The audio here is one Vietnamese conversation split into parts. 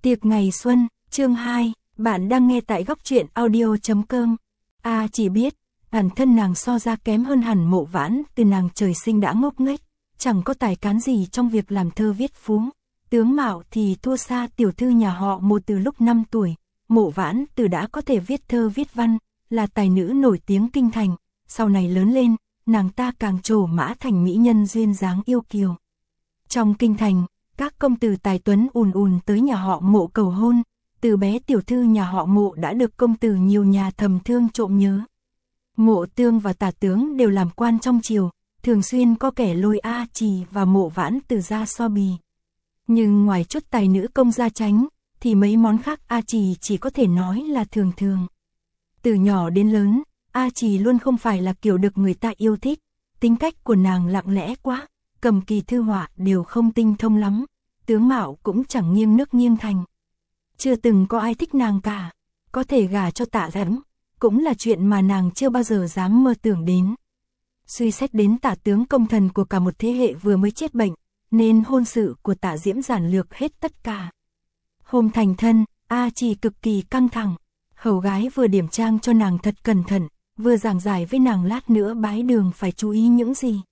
Tiệc ngày xuân, chương 2, bạn đang nghe tại góc truyện audio.com. Chỉ biết, bản thân nàng so ra kém hơn hẳn Mộ Vãn, từ nàng trời sinh đã ngốc nghếch, chẳng có tài cán gì trong việc làm thơ viết phú. Tướng mạo thì thua xa tiểu thư nhà họ Mộ từ lúc 5 tuổi, Mộ Vãn từ đã có thể viết thơ viết văn, là tài nữ nổi tiếng kinh thành, sau này lớn lên, nàng ta càng trổ mã thành mỹ nhân duyên dáng yêu kiều. Trong kinh thành, các công tử tài tuấn ùn ùn tới nhà họ Mộ cầu hôn, từ bé tiểu thư nhà họ Mộ đã được công tử nhiều nhà thầm thương trộm nhớ. Mộ Tương và Tả Tướng đều làm quan trong triều, thường xuyên có kẻ lôi A Trì và Mộ Vãn từ ra so bì. Nhưng ngoài chút tài nữ công gia tránh, thì mấy món khác A Trì chỉ có thể nói là thường thường. Từ nhỏ đến lớn, A Trì luôn không phải là kiểu được người ta yêu thích, tính cách của nàng lặng lẽ quá, cầm kỳ thư họa đều không tinh thông lắm, tướng mạo cũng chẳng nghiêng nước nghiêng thành. Chưa từng có ai thích nàng cả, có thể gả cho Tạ Diễm, cũng là chuyện mà nàng chưa bao giờ dám mơ tưởng đến. Suy xét đến Tả Tướng công thần của cả một thế hệ vừa mới chết bệnh, nên hôn sự của Tạ Diễm giản lược hết tất cả. Hôm thành thân, A Trì cực kỳ căng thẳng, hầu gái vừa điểm trang cho nàng thật cẩn thận, vừa giảng giải với nàng lát nữa bái đường phải chú ý những gì.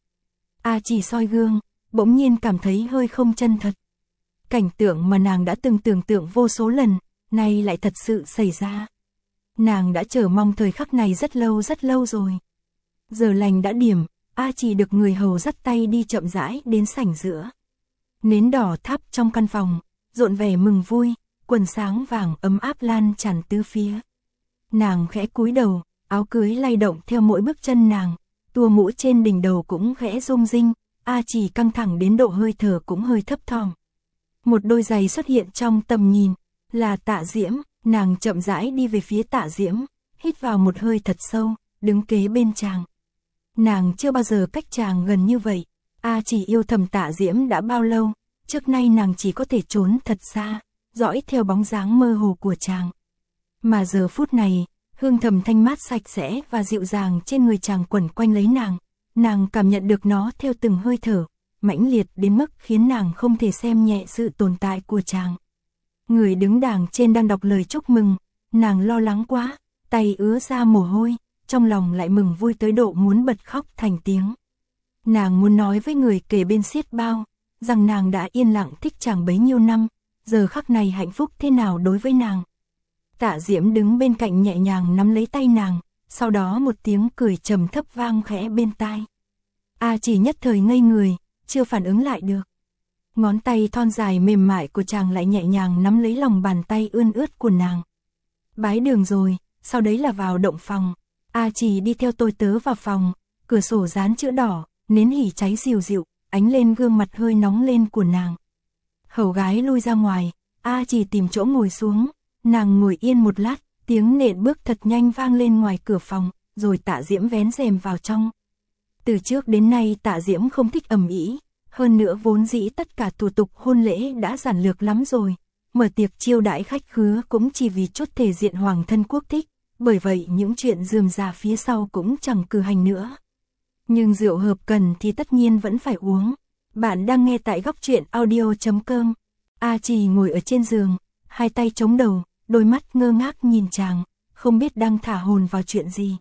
A Trì soi gương, bỗng nhiên cảm thấy hơi không chân thật. Cảnh tượng mà nàng đã từng tưởng tượng vô số lần, nay lại thật sự xảy ra. Nàng đã chờ mong thời khắc này rất lâu rồi. Giờ lành đã điểm, A Trì được người hầu dắt tay đi chậm rãi đến sảnh giữa. Nến đỏ thắp trong căn phòng, rộn vẻ mừng vui, quần sáng vàng ấm áp lan tràn tứ phía. Nàng khẽ cúi đầu, áo cưới lay động theo mỗi bước chân nàng, tua mũ trên đỉnh đầu cũng khẽ rung rinh, A Trì căng thẳng đến độ hơi thở cũng hơi thấp thỏm. Một đôi giày xuất hiện trong tầm nhìn, là Tạ Diễm, nàng chậm rãi đi về phía Tạ Diễm, hít vào một hơi thật sâu, đứng kế bên chàng. Nàng chưa bao giờ cách chàng gần như vậy, A Trì yêu thầm Tạ Diễm đã bao lâu, trước nay nàng chỉ có thể trốn thật xa, dõi theo bóng dáng mơ hồ của chàng. Mà giờ phút này, hương thầm thanh mát sạch sẽ và dịu dàng trên người chàng quẩn quanh lấy nàng cảm nhận được nó theo từng hơi thở, mãnh liệt đến mức khiến nàng không thể xem nhẹ sự tồn tại của chàng. Người đứng đàng trên đang đọc lời chúc mừng, nàng lo lắng quá, tay ứa ra mồ hôi, trong lòng lại mừng vui tới độ muốn bật khóc thành tiếng. Nàng muốn nói với người kề bên xiết bao, rằng nàng đã yên lặng thích chàng bấy nhiêu năm, giờ khắc này hạnh phúc thế nào đối với nàng. Tạ Diễm đứng bên cạnh nhẹ nhàng nắm lấy tay nàng, sau đó một tiếng cười trầm thấp vang khẽ bên tai. A Trì nhất thời ngây người, chưa phản ứng lại được. Ngón tay thon dài mềm mại của chàng lại nhẹ nhàng nắm lấy lòng bàn tay ươn ướt của nàng. Bái đường rồi, sau đấy là vào động phòng. A Trì đi theo tôi tớ vào phòng, cửa sổ dán chữ đỏ, nến hỉ cháy dịu dịu, ánh lên gương mặt hơi nóng lên của nàng. Hầu gái lui ra ngoài, A Trì tìm chỗ ngồi xuống, nàng ngồi yên một lát, tiếng nện bước thật nhanh vang lên ngoài cửa phòng, rồi Tạ Diễm vén rèm vào trong. Từ trước đến nay Tạ Diễm không thích ầm ĩ, hơn nữa vốn dĩ tất cả thủ tục hôn lễ đã giản lược lắm rồi, mở tiệc chiêu đãi khách khứa cũng chỉ vì chút thể diện hoàng thân quốc thích, bởi vậy những chuyện rườm rà phía sau cũng chẳng cử hành nữa. Nhưng rượu hợp cần thì tất nhiên vẫn phải uống. Bạn đang nghe tại góc truyện audio.com. A Trì ngồi ở trên giường, hai tay chống đầu, đôi mắt ngơ ngác nhìn chàng, không biết đang thả hồn vào chuyện gì.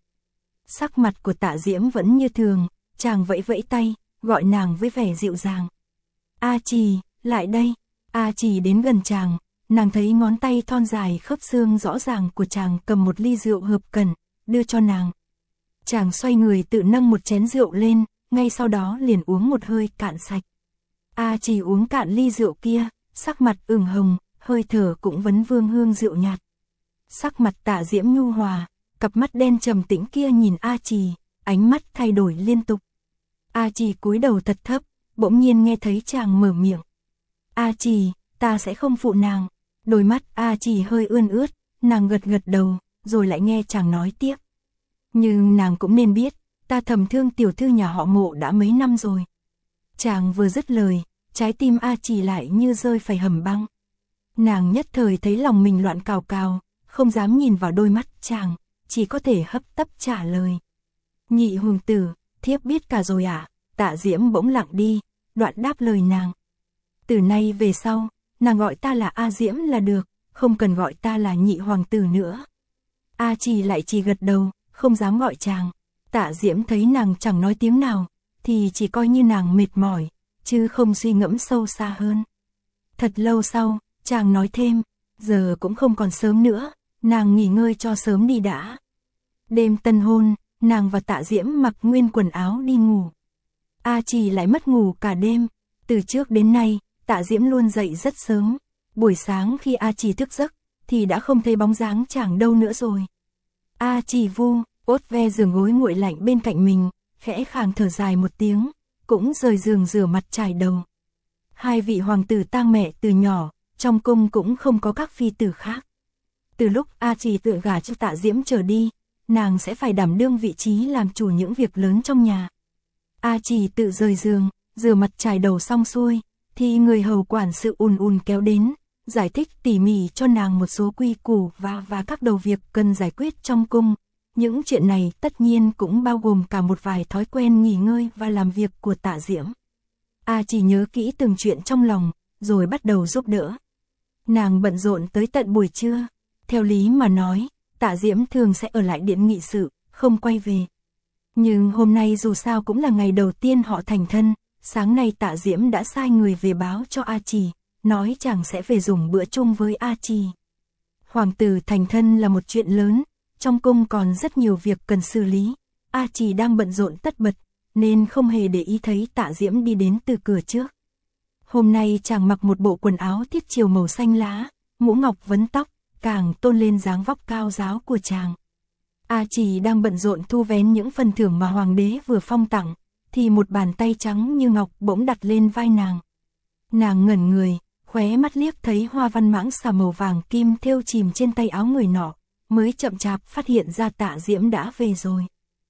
Sắc mặt của Tạ Diễm vẫn như thường, chàng vẫy vẫy tay, gọi nàng với vẻ dịu dàng. A Trì, lại đây. A Trì đến gần chàng, nàng thấy ngón tay thon dài khớp xương rõ ràng của chàng cầm một ly rượu hợp cần, đưa cho nàng. Chàng xoay người tự nâng một chén rượu lên, ngay sau đó liền uống một hơi cạn sạch. A Trì uống cạn ly rượu kia, sắc mặt ửng hồng, hơi thở cũng vấn vương hương rượu nhạt. Sắc mặt Tạ Diễm nhu hòa, cặp mắt đen trầm tĩnh kia nhìn A Trì, ánh mắt thay đổi liên tục. A Trì cúi đầu thật thấp, bỗng nhiên nghe thấy chàng mở miệng. A Trì, ta sẽ không phụ nàng. Đôi mắt A Trì hơi ươn ướt, nàng gật gật đầu, rồi lại nghe chàng nói tiếp. Nhưng nàng cũng nên biết, ta thầm thương tiểu thư nhà họ Mộ đã mấy năm rồi. Chàng vừa dứt lời, trái tim A Trì lại như rơi phải hầm băng. Nàng nhất thời thấy lòng mình loạn cào cào, không dám nhìn vào đôi mắt chàng, chỉ có thể hấp tấp trả lời. Nhị hoàng tử, thiếp biết cả rồi ạ. Tạ Diễm bỗng lặng đi, đoạn đáp lời nàng. Từ nay về sau, nàng gọi ta là A Diễm là được, không cần gọi ta là nhị hoàng tử nữa. A Trì lại chỉ gật đầu, không dám gọi chàng. Tạ Diễm thấy nàng chẳng nói tiếng nào, thì chỉ coi như nàng mệt mỏi, chứ không suy ngẫm sâu xa hơn. Thật lâu sau, chàng nói thêm, giờ cũng không còn sớm nữa, nàng nghỉ ngơi cho sớm đi đã. Đêm tân hôn, nàng và Tạ Diễm mặc nguyên quần áo đi ngủ. A Trì lại mất ngủ cả đêm, từ trước đến nay, Tạ Diễm luôn dậy rất sớm. Buổi sáng khi A Trì thức giấc, thì đã không thấy bóng dáng chàng đâu nữa rồi. A Trì vu, ốt ve giường gối nguội lạnh bên cạnh mình, khẽ khàng thở dài một tiếng, cũng rời giường rửa mặt chải đầu. Hai vị hoàng tử tang mẹ từ nhỏ, trong cung cũng không có các phi tử khác. Từ lúc A Trì tự gả cho Tạ Diễm trở đi, nàng sẽ phải đảm đương vị trí làm chủ những việc lớn trong nhà. A Trì tự rời giường, rửa mặt chải đầu xong xuôi, thì người hầu quản sự ùn kéo đến, giải thích tỉ mỉ cho nàng một số quy củ và các đầu việc cần giải quyết trong cung. Những chuyện này tất nhiên cũng bao gồm cả một vài thói quen nghỉ ngơi và làm việc của Tạ Diễm. A Trì nhớ kỹ từng chuyện trong lòng, rồi bắt đầu giúp đỡ. Nàng bận rộn tới tận buổi trưa. Theo lý mà nói, Tạ Diễm thường sẽ ở lại điện nghị sự, không quay về. Nhưng hôm nay dù sao cũng là ngày đầu tiên họ thành thân, sáng nay Tạ Diễm đã sai người về báo cho A Trì, nói chàng sẽ về dùng bữa chung với A Trì. Hoàng tử thành thân là một chuyện lớn, trong cung còn rất nhiều việc cần xử lý. A Trì đang bận rộn tất bật, nên không hề để ý thấy Tạ Diễm đi đến từ cửa trước. Hôm nay chàng mặc một bộ quần áo thiết chiều màu xanh lá, mũ ngọc vấn tóc, càng tôn lên dáng vóc cao ráo của chàng. A Trì đang bận rộn thu vén những phần thưởng mà hoàng đế vừa phong tặng, thì một bàn tay trắng như ngọc bỗng đặt lên vai nàng. Nàng ngẩn người, khóe mắt liếc thấy hoa văn mãng xà màu vàng kim thêu chìm trên tay áo người nọ, mới chậm chạp phát hiện ra Tạ Diễm đã về rồi.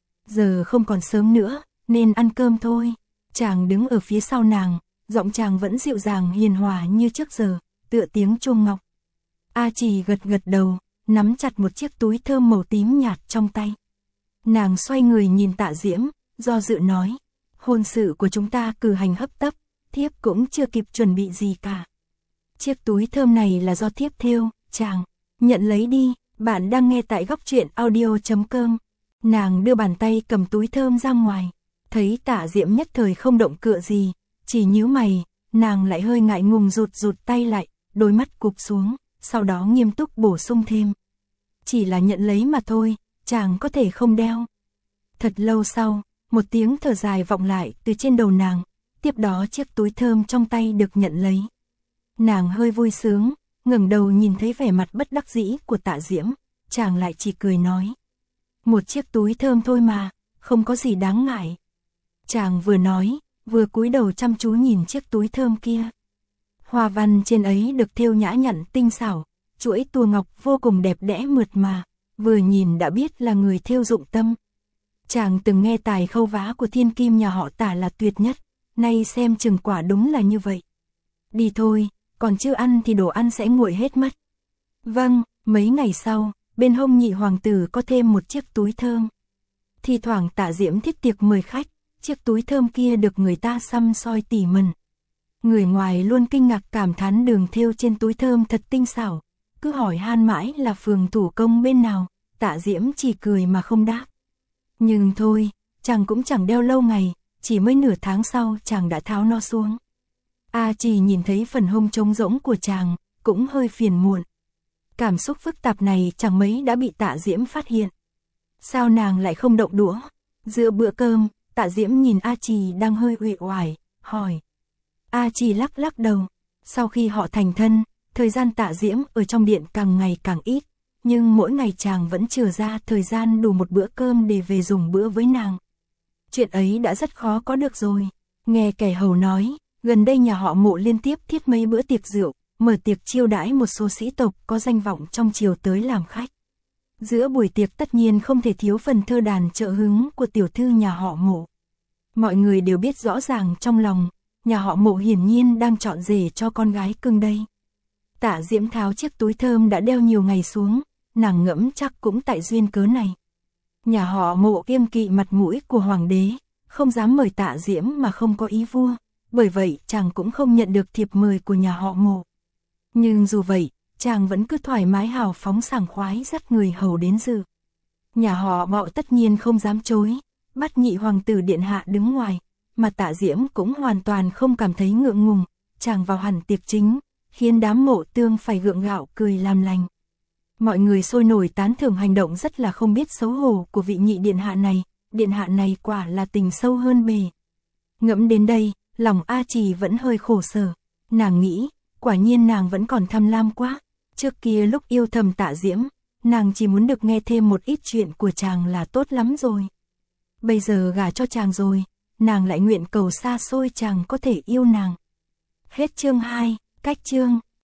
Giờ không còn sớm nữa, nên ăn cơm thôi. Chàng đứng ở phía sau nàng, giọng chàng vẫn dịu dàng hiền hòa như trước giờ, tựa tiếng chuông ngọc. A Trì gật gật đầu, nắm chặt một chiếc túi thơm màu tím nhạt trong tay. Nàng xoay người nhìn Tạ Diễm, do dự nói, hôn sự của chúng ta cử hành hấp tấp, thiếp cũng chưa kịp chuẩn bị gì cả. Chiếc túi thơm này là do thiếp thêu, chàng, nhận lấy đi. Bạn đang nghe tại góc truyện audio.com. Nàng đưa bàn tay cầm túi thơm ra ngoài, thấy Tạ Diễm nhất thời không động cựa gì, chỉ nhíu mày, nàng lại hơi ngại ngùng rụt tay lại, đôi mắt cụp xuống, sau đó nghiêm túc bổ sung thêm. Chỉ là nhận lấy mà thôi, chàng có thể không đeo. Thật lâu sau, một tiếng thở dài vọng lại từ trên đầu nàng, tiếp đó chiếc túi thơm trong tay được nhận lấy. Nàng hơi vui sướng, ngẩng đầu nhìn thấy vẻ mặt bất đắc dĩ của Tạ Diễm, chàng lại chỉ cười nói. Một chiếc túi thơm thôi mà, không có gì đáng ngại. Chàng vừa nói, vừa cúi đầu chăm chú nhìn chiếc túi thơm kia. Hoa văn trên ấy được thêu nhã nhặn tinh xảo, chuỗi tua ngọc vô cùng đẹp đẽ mượt mà, vừa nhìn đã biết là người thêu dụng tâm. Chàng từng nghe tài khâu vá của thiên kim nhà họ Tạ là tuyệt nhất, nay xem chừng quả đúng là như vậy. Đi thôi, còn chưa ăn thì đồ ăn sẽ nguội hết mất. Vâng, mấy ngày sau, bên hông nhị hoàng tử có thêm một chiếc túi thơm. Thì thoảng Tạ Diễm thiết tiệc mời khách, chiếc túi thơm kia được người ta săm soi tỉ mẩn. Người ngoài luôn kinh ngạc cảm thán đường thêu trên túi thơm thật tinh xảo, cứ hỏi han mãi là phường thủ công bên nào, Tạ Diễm chỉ cười mà không đáp. Nhưng thôi, chàng cũng chẳng đeo lâu ngày, chỉ mới nửa tháng sau chàng đã tháo nó xuống. A Trì nhìn thấy phần hông trống rỗng của chàng, cũng hơi phiền muộn. Cảm xúc phức tạp này chẳng mấy đã bị Tạ Diễm phát hiện. Sao nàng lại không động đũa? Giữa bữa cơm, Tạ Diễm nhìn A Trì đang hơi uể oải, hỏi. A Trì lắc lắc đầu. Sau khi họ thành thân, thời gian Tạ Diễm ở trong điện càng ngày càng ít, nhưng mỗi ngày chàng vẫn chừa ra thời gian đủ một bữa cơm để về dùng bữa với nàng. Chuyện ấy đã rất khó có được rồi. Nghe kẻ hầu nói, gần đây nhà họ Mộ liên tiếp thiết mấy bữa tiệc rượu, mở tiệc chiêu đãi một số sĩ tộc có danh vọng trong triều tới làm khách. Giữa buổi tiệc tất nhiên không thể thiếu phần thơ đàn trợ hứng của tiểu thư nhà họ Mộ. Mọi người đều biết rõ ràng trong lòng, nhà họ Mộ hiển nhiên đang chọn rể cho con gái cưng đây. Tạ Diễm tháo chiếc túi thơm đã đeo nhiều ngày xuống, nàng ngẫm chắc cũng tại duyên cớ này. Nhà họ Mộ kiêng kỵ mặt mũi của hoàng đế, không dám mời Tạ Diễm mà không có ý vua, bởi vậy chàng cũng không nhận được thiệp mời của nhà họ Mộ. Nhưng dù vậy, chàng vẫn cứ thoải mái hào phóng sảng khoái dắt người hầu đến dự. Nhà họ Ngọ tất nhiên không dám chối, bắt nhị hoàng tử điện hạ đứng ngoài, mà Tạ Diễm cũng hoàn toàn không cảm thấy ngượng ngùng, chàng vào hẳn tiệc chính, khiến đám Mộ Tương phải gượng gạo cười làm lành. Mọi người sôi nổi tán thưởng hành động rất là không biết xấu hổ của vị nhị điện hạ này quả là tình sâu hơn bề. Ngẫm đến đây, lòng A Trì vẫn hơi khổ sở, nàng nghĩ, quả nhiên nàng vẫn còn tham lam quá, trước kia lúc yêu thầm Tạ Diễm, nàng chỉ muốn được nghe thêm một ít chuyện của chàng là tốt lắm rồi. Bây giờ gả cho chàng rồi, nàng lại nguyện cầu xa xôi chàng có thể yêu nàng. Hết chương 2, cách chương.